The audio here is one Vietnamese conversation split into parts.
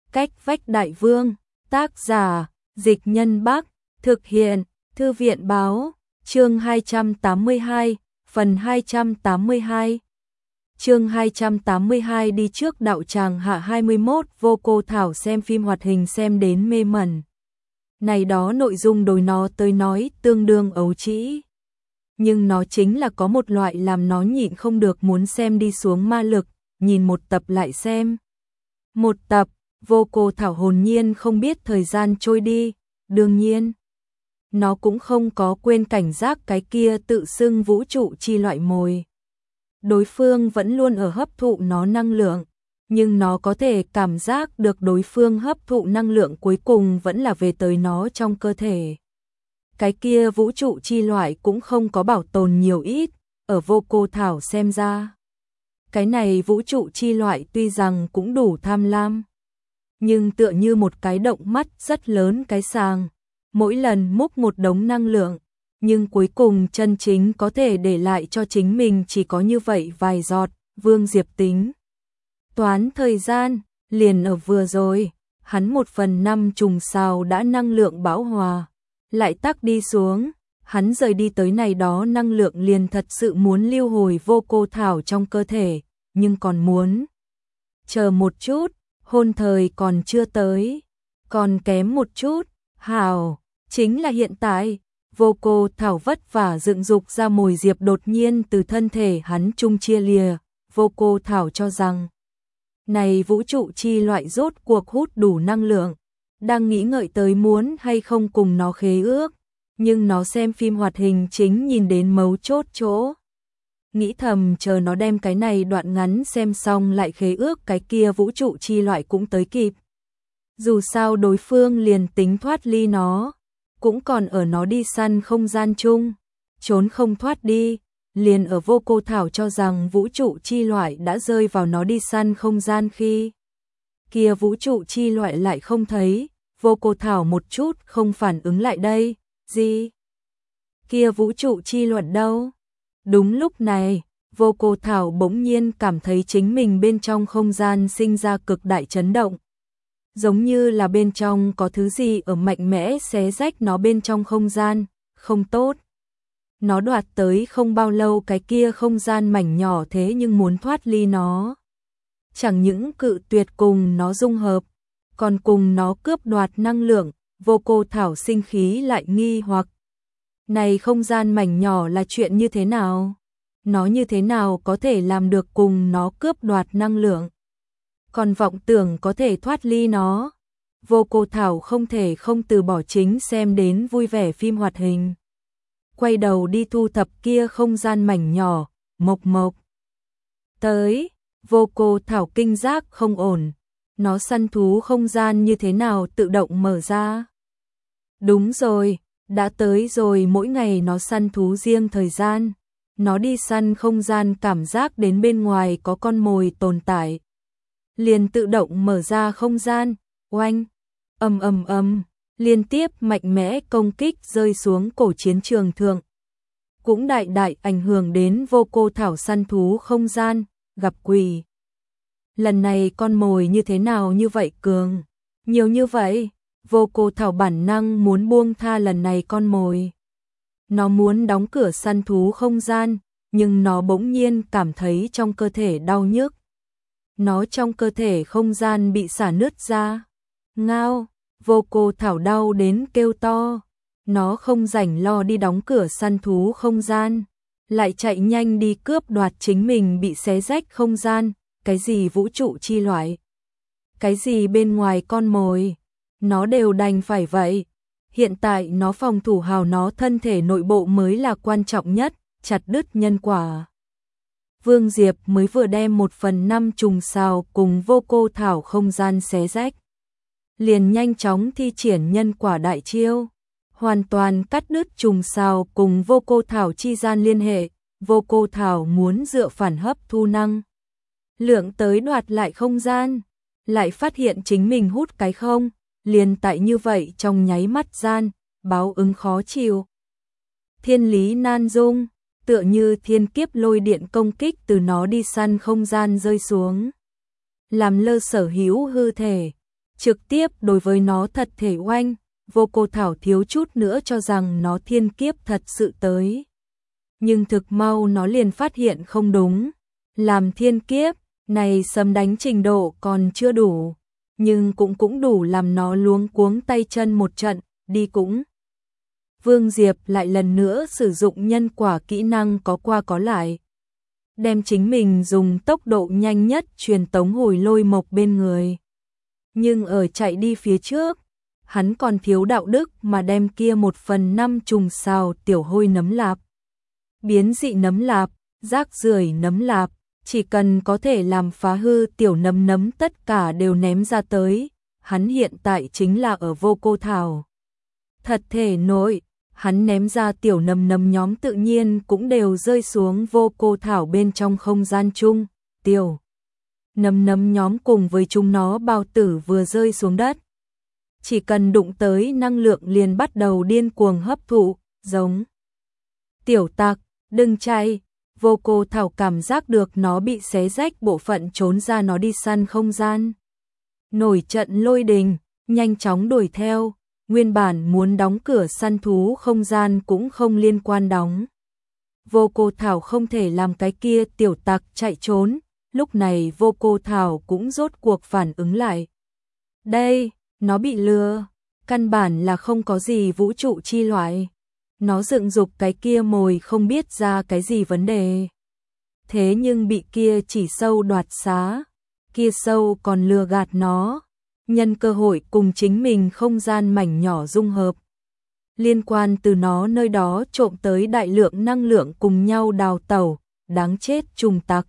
Cách vách đại vương, tác giả, Dịch Nhân Bắc, thực hiện, Thư viện báo, chương 282, phần 282. Chương 282 đi trước đạo tràng hạ 21, Vô Cô Thảo xem phim hoạt hình xem đến mê mẩn. Này đó nội dung đối nó tới nói tương đương ấu trĩ. Nhưng nó chính là có một loại làm nó nhịn không được muốn xem đi xuống ma lực, nhìn một tập lại xem. Một tập, Vô Cô Thảo hồn nhiên không biết thời gian trôi đi, đương nhiên. Nó cũng không có quên cảnh giác cái kia tự xưng vũ trụ chi loại mồi. Đối phương vẫn luôn ở hấp thụ nó năng lượng, nhưng nó có thể cảm giác được đối phương hấp thụ năng lượng cuối cùng vẫn là về tới nó trong cơ thể. Cái kia vũ trụ chi loại cũng không có bảo tồn nhiều ít, ở Vô Cô Thảo xem ra. Cái này vũ trụ chi loại tuy rằng cũng đủ tham lam, nhưng tựa như một cái động mắt rất lớn cái sàng, mỗi lần múc một đống năng lượng, nhưng cuối cùng chân chính có thể để lại cho chính mình chỉ có như vậy vài giọt. Vương Diệp tính toán thời gian, liền ở vừa rồi, hắn 1/5 trùng sao đã năng lượng bão hòa, lại tắc đi xuống, hắn rời đi tới này đó năng lượng liền thật sự muốn lưu hồi Vô Cô Thảo trong cơ thể, nhưng còn muốn chờ một chút, hôn thời còn chưa tới, còn kém một chút, hảo, chính là hiện tại. Vô Cô Thảo vất vả dựng dục ra mồi diệp đột nhiên từ thân thể hắn trung chia lìa. Vô Cô Thảo cho rằng này vũ trụ chi loại rốt cuộc hút đủ năng lượng, đang nghĩ ngợi tới muốn hay không cùng nó khế ước, nhưng nó xem phim hoạt hình chính nhìn đến mấu chốt chỗ. Nghĩ thầm chờ nó đem cái này đoạn ngắn xem xong lại khế ước cái kia vũ trụ chi loại cũng tới kịp. Dù sao đối phương liền tính thoát ly nó, cũng còn ở nó đi săn không gian chung, trốn không thoát đi, liền ở Vô Cô Thảo cho rằng vũ trụ chi loại đã rơi vào nó đi săn không gian khi kia vũ trụ chi loại lại không thấy. Vô Cô Thảo một chút không phản ứng lại đây, gì? Kia vũ trụ chi loại đâu? Đúng lúc này, Vô Cô Thảo bỗng nhiên cảm thấy chính mình bên trong không gian sinh ra cực đại chấn động. Giống như là bên trong có thứ gì ở mạnh mẽ xé rách nó bên trong không gian, không tốt. Nó đoạt tới không bao lâu cái kia không gian mảnh nhỏ thế nhưng muốn thoát ly nó. Chẳng những cự tuyệt cùng nó dung hợp, còn cùng nó cướp đoạt năng lượng. Vô Cô Thảo sinh khí lại nghi hoặc. Này không gian mảnh nhỏ là chuyện như thế nào? Nó như thế nào có thể làm được cùng nó cướp đoạt năng lượng? Còn vọng tưởng có thể thoát ly nó. Vô Cô Thảo không thể không từ bỏ chính xem đến vui vẻ phim hoạt hình. Quay đầu đi thu thập kia không gian mảnh nhỏ, mộc mộc. Tới, Vô Cô Thảo kinh giác không ổn. Nó săn thú không gian như thế nào tự động mở ra? Đúng rồi, đã tới rồi mỗi ngày nó săn thú riêng thời gian. Nó đi săn không gian cảm giác đến bên ngoài có con mồi tồn tại. Liền tự động mở ra không gian, oanh, ầm, liên tiếp mạnh mẽ công kích rơi xuống cổ chiến trường thượng. Cũng đại đại ảnh hưởng đến Vô Cô Thảo săn thú không gian, gặp quỷ. Lần này con mồi như thế nào như vậy cường? Nhiều như vậy, Vô Cô Thảo bản năng muốn buông tha lần này con mồi. Nó muốn đóng cửa săn thú không gian, nhưng nó bỗng nhiên cảm thấy trong cơ thể đau nhức. Nó trong cơ thể không gian bị xả nứt ra. Ngao, Vô Cô Thảo đau đến kêu to. Nó không rảnh lo đi đóng cửa săn thú không gian, lại chạy nhanh đi cướp đoạt chính mình bị xé rách không gian. Cái gì vũ trụ chi loại, cái gì bên ngoài con mồi, nó đều đành phải vậy. Hiện tại nó phòng thủ hào nó thân thể nội bộ mới là quan trọng nhất, chặt đứt nhân quả. Vương Diệp mới vừa đem 1/5 trùng sao cùng Vô Cô Thảo không gian xé rách, liền nhanh chóng thi triển nhân quả đại chiêu, hoàn toàn cắt đứt trùng sao cùng Vô Cô Thảo chi gian liên hệ. Vô Cô Thảo muốn dựa phản hấp thu năng lượng tới đoạt lại không gian, lại phát hiện chính mình hút cái không, liền tại như vậy trong nháy mắt gian, báo ứng khó chịu. Thiên lý nan dung, tựa như thiên kiếp lôi điện công kích từ nó đi săn không gian rơi xuống, làm lơ sở hữu hư thể. trực tiếp đối với nó thật thể oanh, Vô Cô Thảo thiếu chút nữa cho rằng nó thiên kiếp thật sự tới. Nhưng thực mau nó liền phát hiện không đúng, làm thiên kiếp, này sấm đánh trình độ còn chưa đủ, nhưng cũng đủ làm nó luống cuống tay chân một trận, đi cũng. Vương Diệp lại lần nữa sử dụng nhân quả kỹ năng có qua có lại, đem chính mình dùng tốc độ nhanh nhất truyền tống hồi Lôi Mộc bên người. Nhưng ở chạy đi phía trước, hắn còn thiếu đạo đức mà đem kia 1/5 trùng xào tiểu hôi nấm lạp. Biến dị nấm lạp, rác rưởi nấm lạp, chỉ cần có thể làm phá hư tiểu nấm tất cả đều ném ra tới. Hắn hiện tại chính là ở Vô Cô Thảo. Thật thể nội, hắn ném ra tiểu nấm nhóm tự nhiên cũng đều rơi xuống Vô Cô Thảo bên trong không gian chung. Tiểu nấm nhóm cùng với chúng nó bao tử vừa rơi xuống đất, chỉ cần đụng tới năng lượng liền bắt đầu điên cuồng hấp thụ, giống. Tiểu tặc, đừng chạy, Vô Cô Thảo cảm giác được nó bị xé rách bộ phận trốn ra, nó đi săn không gian. Nổi trận lôi đình, nhanh chóng đuổi theo, nguyên bản muốn đóng cửa săn thú không gian cũng không liên quan đóng. Vô Cô Thảo không thể làm cái kia tiểu tặc chạy trốn, lúc này Vô Cô Thảo cũng rốt cuộc phản ứng lại. Đây, nó bị lừa, căn bản là không có gì vũ trụ chi loại. Nó dựng dục cái kia mồi không biết ra cái gì vấn đề. Thế nhưng bị kia chỉ sâu đoạt xá, kia sâu còn lừa gạt nó, nhân cơ hội cùng chính mình không gian mảnh nhỏ dung hợp. Liên quan từ nó nơi đó trộm tới đại lượng năng lượng cùng nhau đào tẩu, đáng chết trùng tặc.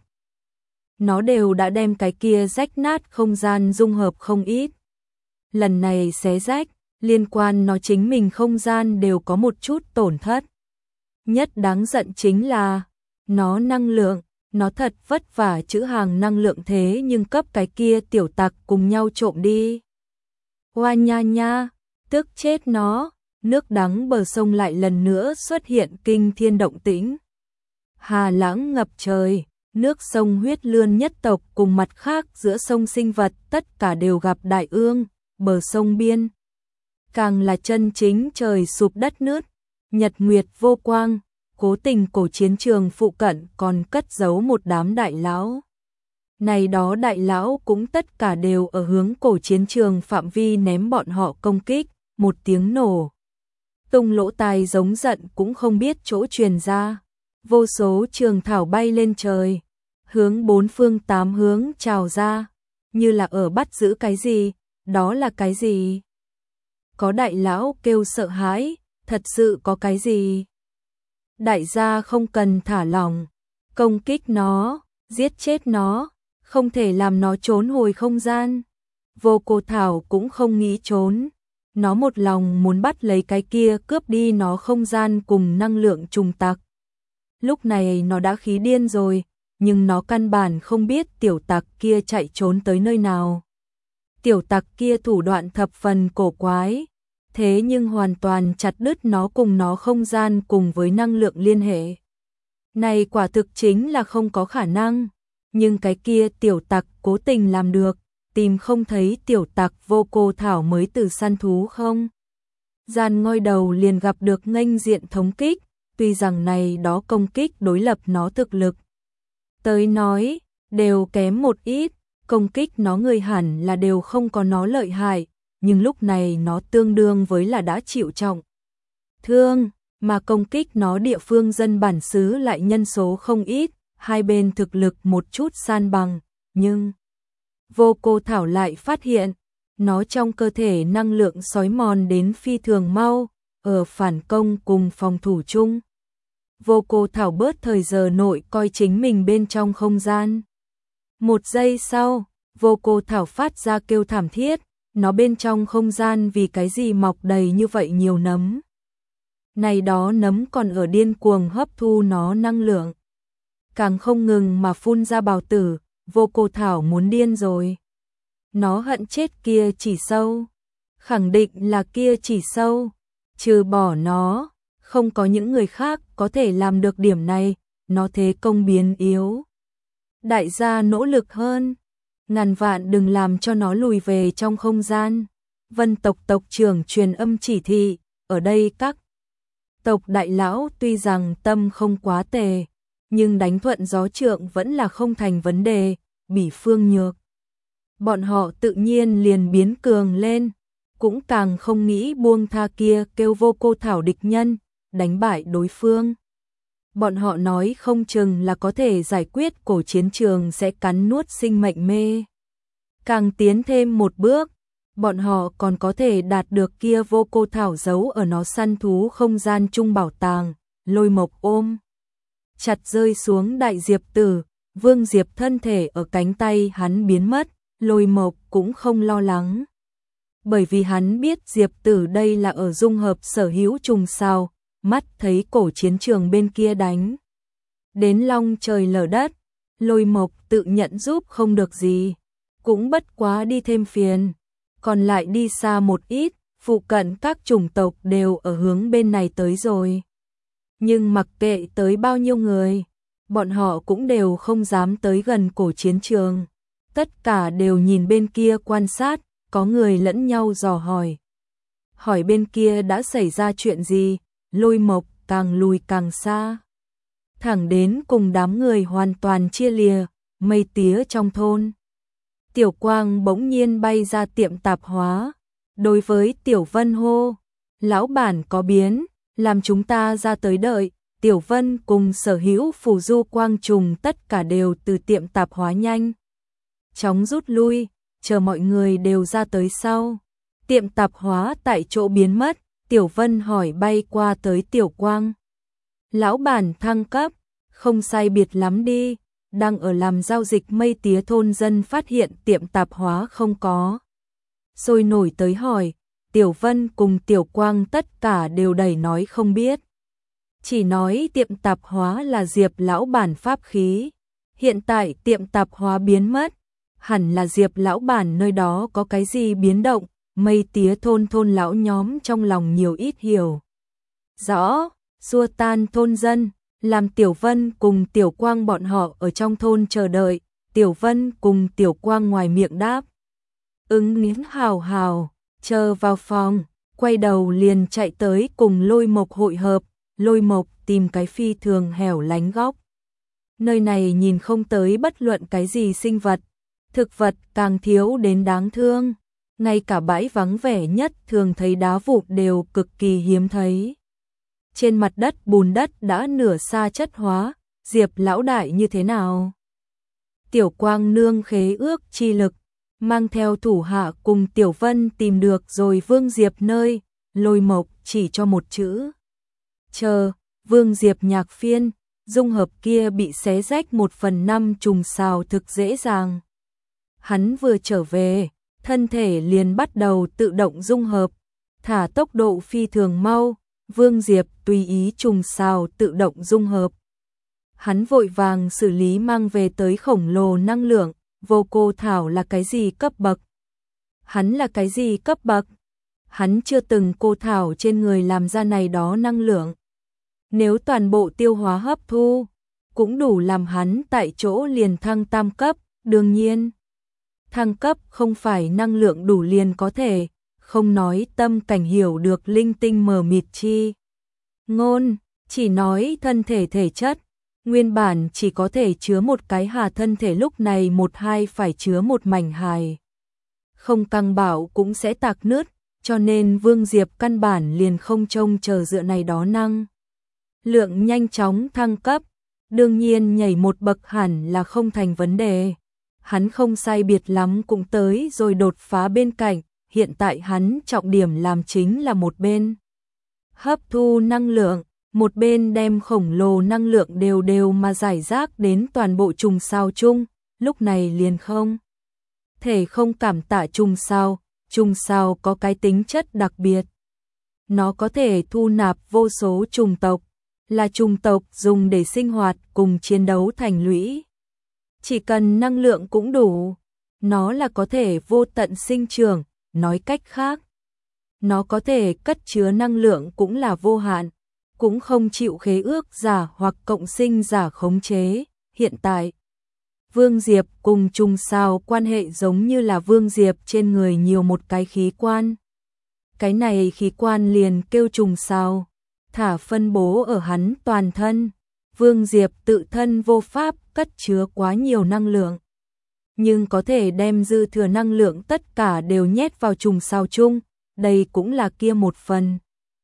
Nó đều đã đem cái kia rách nát không gian dung hợp không ít. Lần này xé rách, liên quan nó chính mình không gian đều có một chút tổn thất. Nhất đáng giận chính là, nó năng lượng, nó thật vất vả trữ hàng năng lượng thế nhưng cấp cái kia tiểu tặc cùng nhau trộm đi. Hoa nha nha, tức chết nó, nước đắng bờ sông lại lần nữa xuất hiện kinh thiên động tĩnh. Hà lãng ngập trời, nước sông huyết lươn nhất tộc cùng mặt khác giữa sông sinh vật tất cả đều gặp đại ương, bờ sông biên. Càng là chân chính trời sụp đất nứt, nhật nguyệt vô quang, cố tình cổ chiến trường phụ cận còn cất giấu một đám đại lão. Này đó đại lão cũng tất cả đều ở hướng cổ chiến trường phạm vi ném bọn họ công kích, một tiếng nổ. Tung lỗ tai giống giận cũng không biết chỗ truyền ra, vô số trường thảo bay lên trời, hướng bốn phương tám hướng trào ra, như là ở bắt giữ cái gì, đó là cái gì? Có đại lão kêu sợ hãi, thật sự có cái gì? Đại gia không cần thả lỏng, công kích nó, giết chết nó, không thể làm nó trốn hồi không gian. Vô Cô Thảo cũng không nghĩ trốn, nó một lòng muốn bắt lấy cái kia cướp đi nó không gian cùng năng lượng trùng tặc. Lúc này nó đã khí điên rồi, nhưng nó căn bản không biết tiểu tặc kia chạy trốn tới nơi nào. Tiểu tặc kia thủ đoạn thập phần cổ quái, thế nhưng hoàn toàn chặt đứt nó cùng nó không gian cùng với năng lượng liên hệ. Này quả thực chính là không có khả năng, nhưng cái kia tiểu tặc cố tình làm được, tìm không thấy tiểu tặc Vô Cô Thảo mới từ săn thú không gian ngoi đầu liền gặp được nghênh diện thống kích, tuy rằng này đó công kích đối lập nó thực lực tới nói, đều kém một ít, công kích nó người hẳn là đều không có nó lợi hại, nhưng lúc này nó tương đương với là đã chịu trọng thương, mà công kích nó địa phương dân bản xứ lại nhân số không ít, hai bên thực lực một chút san bằng, nhưng Vô Cô Thảo lại phát hiện, nó trong cơ thể năng lượng xói mòn đến phi thường mau, ở phản công cùng phòng thủ chung. Vô Cô Thảo bớt thời giờ nội coi chính mình bên trong không gian. Một giây sau, Vô Cô Thảo phát ra kêu thảm thiết, nó bên trong không gian vì cái gì mọc đầy như vậy nhiều nấm. Này đó nấm còn ở điên cuồng hấp thu nó năng lượng. Càng không ngừng mà phun ra bào tử, Vô Cô Thảo muốn điên rồi. Nó hận chết kia chỉ sâu. Khẳng định là kia chỉ sâu. Trừ bỏ nó, không có những người khác có thể làm được điểm này, nó thế công biến yếu. Đại gia nỗ lực hơn. ngàn vạn đừng làm cho nó lùi về trong không gian. Vân tộc tộc trưởng truyền âm chỉ thị, ở đây các tộc đại lão tuy rằng tâm không quá tệ, nhưng đánh thuận gió trượng vẫn là không thành vấn đề, Bỉ Phương Nhược. Bọn họ tự nhiên liền biến cường lên, cũng càng không nghĩ buông tha kia kêu vô cô thảo địch nhân, đánh bại đối phương. Bọn họ nói không chừng là có thể giải quyết cổ chiến trường sẽ cắn nuốt sinh mệnh mê. Càng tiến thêm một bước, bọn họ còn có thể đạt được kia vô cô thảo giấu ở nó săn thú không gian trung bảo tàng. Lôi Mộc ôm chặt rơi xuống đại diệp tử, Vương Diệp thân thể ở cánh tay hắn biến mất, Lôi Mộc cũng không lo lắng. Bởi vì hắn biết diệp tử đây là ở dung hợp sở hữu trùng sao, mắt thấy cổ chiến trường bên kia đánh đến long trời lở đất, Lôi Mộc tự nhận giúp không được gì, cũng bất quá đi thêm phiền, còn lại đi xa một ít, phụ cận các chủng tộc đều ở hướng bên này tới rồi. Nhưng mặc kệ tới bao nhiêu người, bọn họ cũng đều không dám tới gần cổ chiến trường, tất cả đều nhìn bên kia quan sát, có người lẫn nhau dò hỏi. Hỏi bên kia đã xảy ra chuyện gì, Lôi Mộc càng lùi càng xa. Thẳng đến cùng đám người hoàn toàn chia lìa, mây tía trong thôn. Tiểu Quang bỗng nhiên bay ra tiệm tạp hóa, đối với Tiểu Vân hô, lão bản có biến, làm chúng ta ra tới đợi. Tiểu Vân cùng sở hữu phù du quang trùng tất cả đều từ tiệm tạp hóa nhanh chóng rút lui, chờ mọi người đều ra tới sau. Tiệm tạp hóa tại chỗ biến mất, Tiểu Vân hỏi bay qua tới Tiểu Quang. Lão bản thăng cấp, không sai biệt lắm đi, đang ở làm giao dịch mây tía thôn dân phát hiện tiệm tạp hóa không có. Sôi nổi tới hỏi, Tiểu Vân cùng Tiểu Quang tất cả đều đẩy nói không biết. Chỉ nói tiệm tạp hóa là Diệp lão bản pháp khí. Hiện tại tiệm tạp hóa biến mất, hẳn là Diệp lão bản nơi đó có cái gì biến động, mây tía thôn lão nhóm trong lòng nhiều ít hiểu. Rõ, xua tan thôn dân, làm Tiểu Vân cùng Tiểu Quang bọn họ ở trong thôn chờ đợi, Tiểu Vân cùng Tiểu Quang ngoài miệng đáp. Nghiến hào hào, chờ vào phòng, quay đầu liền chạy tới cùng Lôi Mộc hội hợp. Lôi Mộc tìm cái phi thường hẻo lánh góc. Nơi này nhìn không tới bất luận cái gì sinh vật, thực vật càng thiếu đến đáng thương. Ngay cả bãi vắng vẻ nhất thường thấy đá vụn đều cực kỳ hiếm thấy. Trên mặt đất bùn đất đã nửa sa chất hóa, Diệp lão đại như thế nào? Tiểu Quang nương khế ước chi lực, mang theo thủ hạ cùng Tiểu Vân tìm được rồi Vương Diệp nơi, Lôi Mộc chỉ cho một chữ. Chờ, Vương Diệp nhạc phiên, dung hợp kia bị xé rách 1/5 trùng xào thực dễ dàng. Hắn vừa trở về, thân thể liền bắt đầu tự động dung hợp, thả tốc độ phi thường mau, Vương Diệp tùy ý trùng xào tự động dung hợp. Hắn vội vàng xử lý mang về tới khổng lồ năng lượng, vô cô thảo là cái gì cấp bậc? Hắn là cái gì cấp bậc? Hắn chưa từng cô thảo trên người làm ra này đó năng lượng. Nếu toàn bộ tiêu hóa hấp thu, cũng đủ làm hắn tại chỗ liền thăng tam cấp, đương nhiên. Thăng cấp không phải năng lượng đủ liền có thể, không nói tâm cảnh hiểu được linh tinh mờ mịt chi. Ngôn, chỉ nói thân thể thể chất, nguyên bản chỉ có thể chứa một cái hà thân thể lúc này một hai phải chứa một mảnh hài. Không căng bảo cũng sẽ tạc nứt, cho nên Vương Diệp căn bản liền không trông chờ dựa này đó năng. Lượng nhanh chóng thăng cấp, đương nhiên nhảy một bậc hẳn là không thành vấn đề. Hắn không sai biệt lắm cũng tới rồi đột phá bên cạnh, hiện tại hắn trọng điểm làm chính là một bên hấp thu năng lượng, một bên đem khổng lồ năng lượng đều mà giải rác đến toàn bộ trùng sao chung, lúc này liền không thể không cảm tạ trùng sao có cái tính chất đặc biệt. Nó có thể thu nạp vô số trùng tộc, là trùng tộc dùng để sinh hoạt cùng chiến đấu thành lũy. Chỉ cần năng lượng cũng đủ, nó là có thể vô tận sinh trưởng, nói cách khác. Nó có thể cất chứa năng lượng cũng là vô hạn, cũng không chịu khế ước giả hoặc cộng sinh giả khống chế. Hiện tại, Vương Diệp cùng trùng sao quan hệ giống như là Vương Diệp trên người nhiều một cái khí quan. Cái này khí quan liền kêu trùng sao, thả phân bố ở hắn toàn thân. Vương Diệp tự thân vô pháp cất chứa quá nhiều năng lượng, nhưng có thể đem dư thừa năng lượng tất cả đều nhét vào trùng sao chung, đây cũng là kia một phần.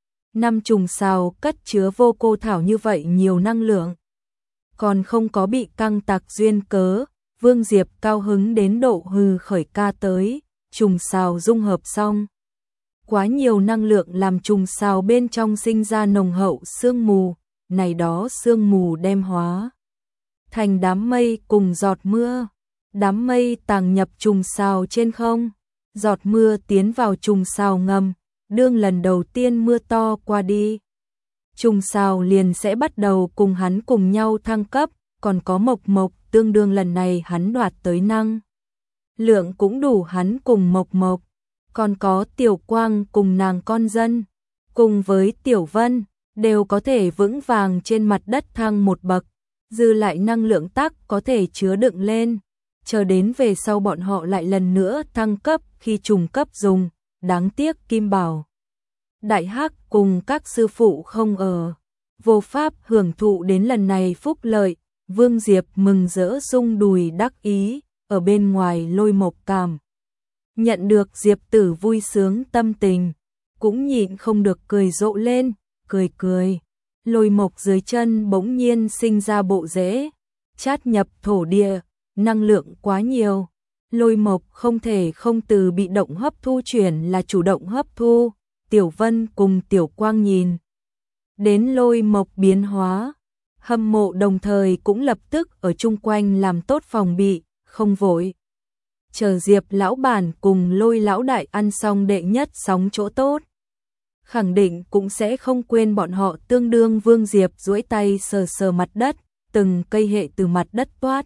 5 trùng sao cất chứa vô cô thảo như vậy nhiều năng lượng, còn không có bị căng tặc duyên cớ, Vương Diệp cao hứng đến độ hừ khởi ca tới, trùng sao dung hợp xong. Quá nhiều năng lượng làm trùng sao bên trong sinh ra nồng hậu sương mù, này đó sương mù đem hóa thành đám mây cùng giọt mưa. Đám mây tàng nhập trùng sao trên không, giọt mưa tiến vào trùng sao ngầm, đương lần đầu tiên mưa to qua đi. Trùng sao liền sẽ bắt đầu cùng hắn cùng nhau thăng cấp, còn có Mộc Mộc tương đương lần này hắn đoạt tới năng. Lượng cũng đủ hắn cùng Mộc Mộc, còn có Tiểu Quang cùng nàng con dân, cùng với Tiểu Vân, đều có thể vững vàng trên mặt đất thăng một bậc, dư lại năng lượng tắc có thể chứa đựng lên. Chờ đến về sau bọn họ lại lần nữa thăng cấp khi trùng cấp dùng, đáng tiếc Kim Bảo Đại Hắc cùng các sư phụ không ở, vô pháp hưởng thụ đến lần này phúc lợi. Vương Diệp mừng rỡ rung đùi đắc ý, ở bên ngoài Lôi Mộc cảm nhận được Diệp Tử vui sướng tâm tình, cũng nhịn không được cười rộ lên, cười. Lôi Mộc dưới chân bỗng nhiên sinh ra bộ rễ, chát nhập thổ địa, năng lượng quá nhiều. Lôi Mộc không thể không từ bị động hấp thu chuyển là chủ động hấp thu. Tiểu Vân cùng Tiểu Quang nhìn đến Lôi Mộc biến hóa, hâm mộ đồng thời cũng lập tức ở chung quanh làm tốt phòng bị, không vội. Chờ Diệp lão bản cùng Lôi lão đại ăn xong đệ nhất sóng chỗ tốt, khẳng định cũng sẽ không quên bọn họ tương đương. Vương Diệp duỗi tay sờ sờ mặt đất, từng cây hệ từ mặt đất toát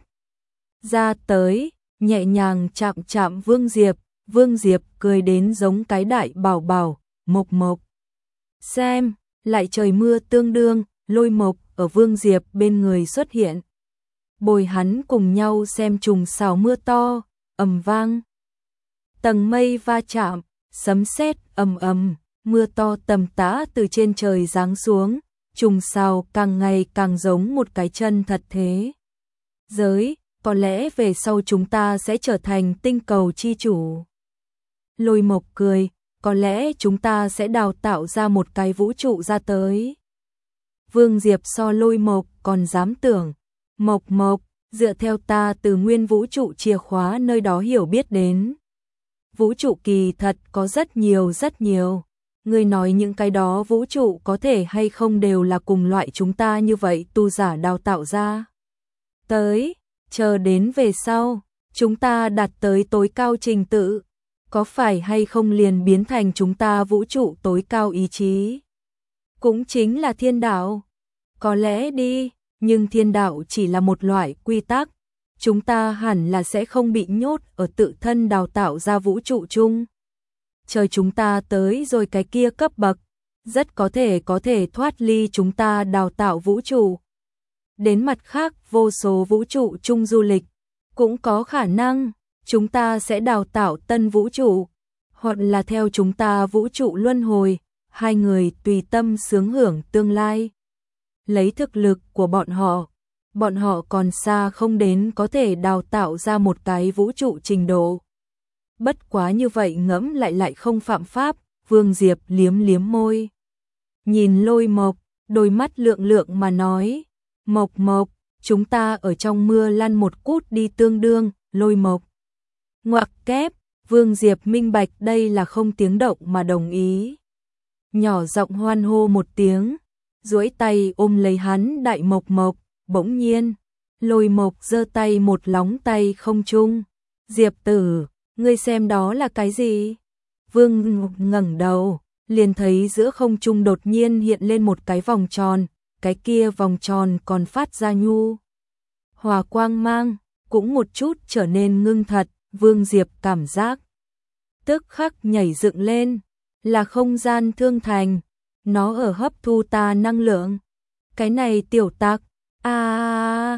ra tới, nhẹ nhàng chạm Vương Diệp cười đến giống cái đại bảo bảo. Mộc Mộc xem, lại trời mưa tương đương, Lôi Mộc ở Vương Diệp bên người xuất hiện, bồi hắn cùng nhau xem trùng sao mưa to, ầm vang. Tầng mây va chạm, sấm sét ầm, mưa to tầm tã từ trên trời giáng xuống, trùng sao càng ngày càng giống một cái chân thật thế giới, có lẽ về sau chúng ta sẽ trở thành tinh cầu chi chủ. Lôi Mộc cười, có lẽ chúng ta sẽ đào tạo ra một cái vũ trụ ra tới. Vương Diệp so Lôi Mộc còn dám tưởng, Mộc, dựa theo ta từ nguyên vũ trụ chìa khóa nơi đó hiểu biết đến. Vũ trụ kỳ thật có rất nhiều. Ngươi nói những cái đó vũ trụ có thể hay không đều là cùng loại chúng ta như vậy tu giả đào tạo ra. Tới, chờ đến về sau, chúng ta đạt tới tối cao trình tự, có phải hay không liền biến thành chúng ta vũ trụ tối cao ý chí? Cũng chính là thiên đạo. Có lẽ đi, nhưng thiên đạo chỉ là một loại quy tắc. Chúng ta hẳn là sẽ không bị nhốt ở tự thân đào tạo ra vũ trụ chung. Chờ chúng ta tới rồi cái kia cấp bậc, rất có thể thoát ly chúng ta đào tạo vũ trụ. Đến mặt khác vô số vũ trụ chung du lịch, cũng có khả năng chúng ta sẽ đào tạo tân vũ trụ, hoặc là theo chúng ta vũ trụ luân hồi, hai người tùy tâm sướng hưởng tương lai. Lấy thực lực của bọn họ còn xa không đến có thể đào tạo ra một cái vũ trụ trình độ. Bất quá như vậy ngẫm lại không phạm pháp. Vương Diệp liếm môi, nhìn Lôi Mộc, đôi mắt lượng mà nói, Mộc, chúng ta ở trong mưa lăn một cút đi tương đương. Lôi Mộc ngoặc kép, Vương Diệp minh bạch đây là không tiếng động mà đồng ý. Nhỏ giọng hoan hô một tiếng, duỗi tay ôm lấy hắn đại Mộc, bỗng nhiên, Lôi Mộc giơ tay một lóng tay không trung. Diệp tử, ngươi xem đó là cái gì? Vương ngẩng đầu, liền thấy giữa không trung đột nhiên hiện lên một cái vòng tròn, cái kia vòng tròn còn phát ra nhu hòa quang mang, cũng một chút trở nên ngưng thật. Vương Diệp cảm giác tức khắc nhảy dựng lên, là không gian thương thành, nó ở hấp thu ta năng lượng. Cái này tiểu tặc,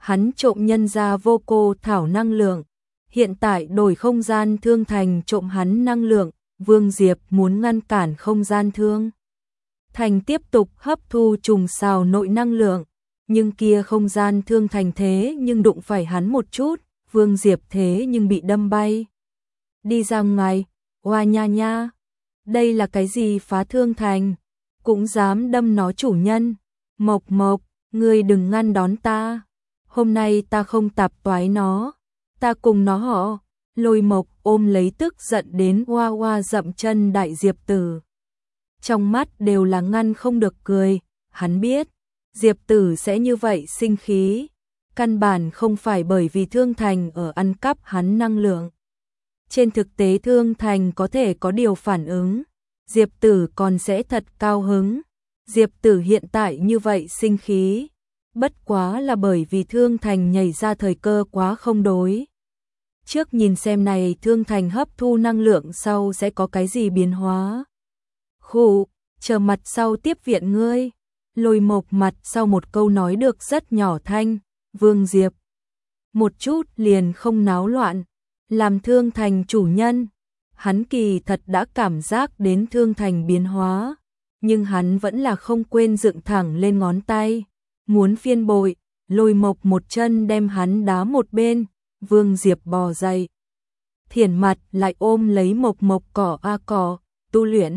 hắn trộm nhân ra vô cô thảo năng lượng, hiện tại đổi không gian thương thành trộm hắn năng lượng, Vương Diệp muốn ngăn cản không gian thương thành tiếp tục hấp thu trùng xào nội năng lượng, nhưng kia không gian thương thành thế nhưng đụng phải hắn một chút, Vương Diệp thế nhưng bị đâm bay. Đi ra ngoài, oa nha nha, đây là cái gì phá thương thành, cũng dám đâm nó chủ nhân, Mộc Mộc, ngươi đừng ngăn đón ta, hôm nay ta không tạp toái nó, ta cùng nó họ, Lôi Mộc ôm lấy tức giận đến oa oa dậm chân đại Diệp Tử. Trong mắt đều là ngăn không được cười, hắn biết, Diệp Tử sẽ như vậy sinh khí, căn bản không phải bởi vì Thương Thành ở ăn cắp hắn năng lượng. Trên thực tế Thương Thành có thể có điều phản ứng, Diệp Tử còn sẽ thật cao hứng. Diệp Tử hiện tại như vậy sinh khí, bất quá là bởi vì Thương Thành nhảy ra thời cơ quá không đối. Trước nhìn xem này Thương Thành hấp thu năng lượng sau sẽ có cái gì biến hóa. Khụ, chờ mặt sau tiếp viện ngươi. Lôi Mộc mặt sau một câu nói được rất nhỏ thanh, Vương Diệp một chút liền không náo loạn, làm Thương Thành chủ nhân, hắn kỳ thật đã cảm giác đến Thương Thành biến hóa, nhưng hắn vẫn là không quên dựng thẳng lên ngón tay, muốn phiên bội, Lôi Mộc một chân đem hắn đá một bên, Vương Diệp bò dậy, thiển mặt lại ôm lấy Mộc Mộc cỏ a cỏ, tu luyện.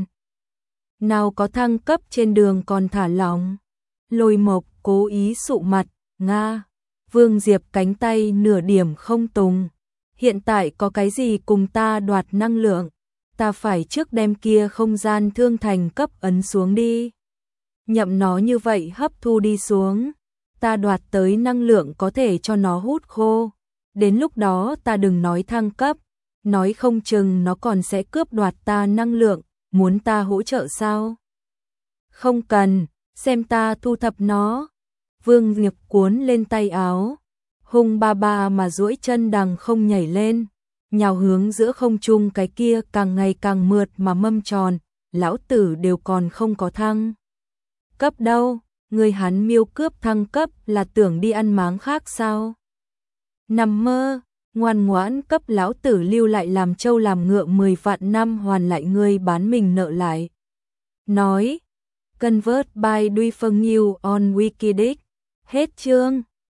Nào có thăng cấp trên đường còn thả lỏng. Lôi Mộc cố ý sụ mặt, nga. Vương Diệp cánh tay nửa điểm không tùng. Hiện tại có cái gì cùng ta đoạt năng lượng, ta phải trước đem kia không gian thương thành cấp ấn xuống đi. Nhậm nó như vậy hấp thu đi xuống, ta đoạt tới năng lượng có thể cho nó hút khô. Đến lúc đó ta đừng nói thăng cấp, nói không chừng nó còn sẽ cướp đoạt ta năng lượng, muốn ta hỗ trợ sao? Không cần, xem ta thu thập nó. Vương Diệp cuốn lên tay áo, hung ba ba mà duỗi chân đằng không nhảy lên, nhào hướng giữa không trung cái kia càng ngày càng mượt mà mâm tròn, lão tử đều còn không có thăng cấp đâu, người hắn miêu cướp thăng cấp là tưởng đi ăn máng khác sao? Nằm mơ, ngoan ngoãn cấp lão tử lưu lại làm trâu làm ngựa 10 vạn năm hoàn lại ngươi bán mình nợ lại. Nói, convert by Duy Phân New on Wikidic, hết chương.